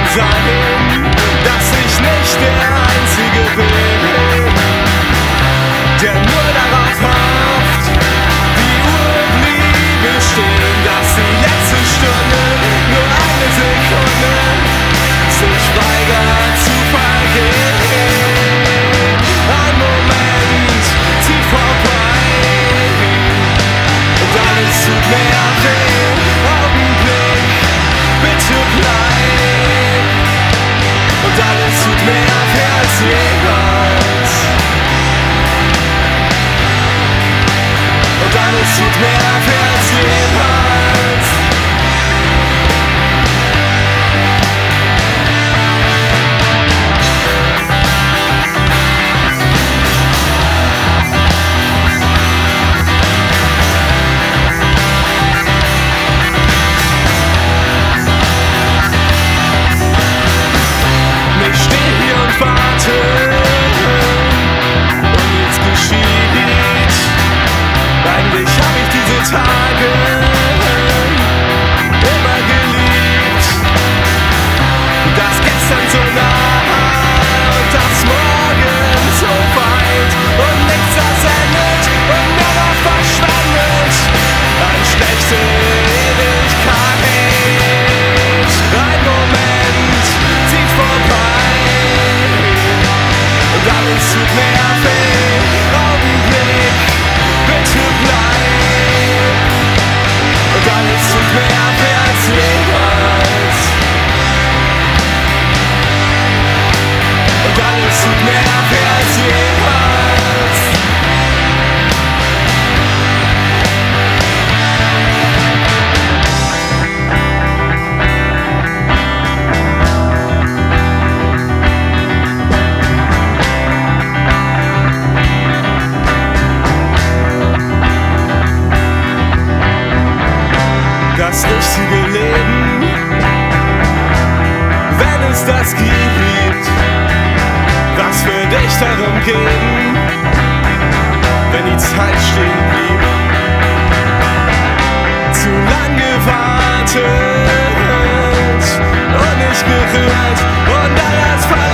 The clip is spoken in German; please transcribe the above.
sein, dass ich nicht der Einzige bin, der nur darauf hofft, die Uhr bliebe stehen, dass die letzte Stunde nur eine Sekunde sich weigert zu vergehen. Ein Moment zieht vorbei und alles tut mehr weh. Augenblick, bitte bleib. Und alles tut mehr weh als jemals. Und alles tut mehr weh als jemals. Ich steh hier und warte und nichts geschieht. Eigentlich hab ich diese Tage immer geliebt. Das Gestern so nah und das Morgen so weit und nichts das endet und nur noch verschwendet. Eine schlechte Ewigkeit. Ein Moment zieht vorbei und alles tut mehr weh. Augenblick, bitte bleib. Und alles tut mehr weh als jemals. Und alles tut mehr weh als jemals. Das richtige Leben, wenn es das gibt, was würde ich darum geben, wenn die Zeit stehen blieb? Zu lang gewartet und nicht gerührt und alles verloren.